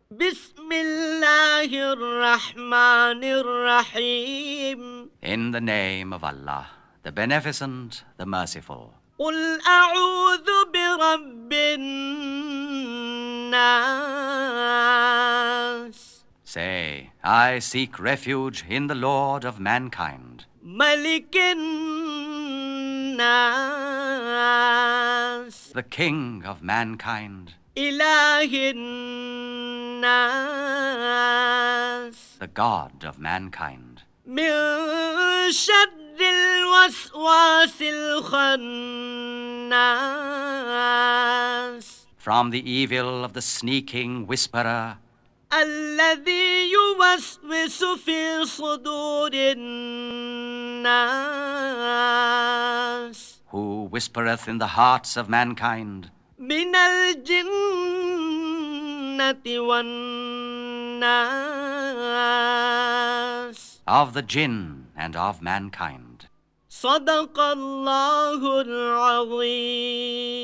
بسم الله الرحمن الرحيم. In the name of Allah, the Beneficent, the Merciful. قل أعوذ برب الناس. Say, I seek refuge in the Lord of mankind, ملك الناس. the King of mankind, إله الناس. the God of mankind, من شر الوسواس الخناس. from the evil of the sneaking whisperer, الذي يوسوس في صدور الناس. who whispereth in the hearts of mankind, من الجنة والناس. of the jinn and of mankind. صدق الله العظيم.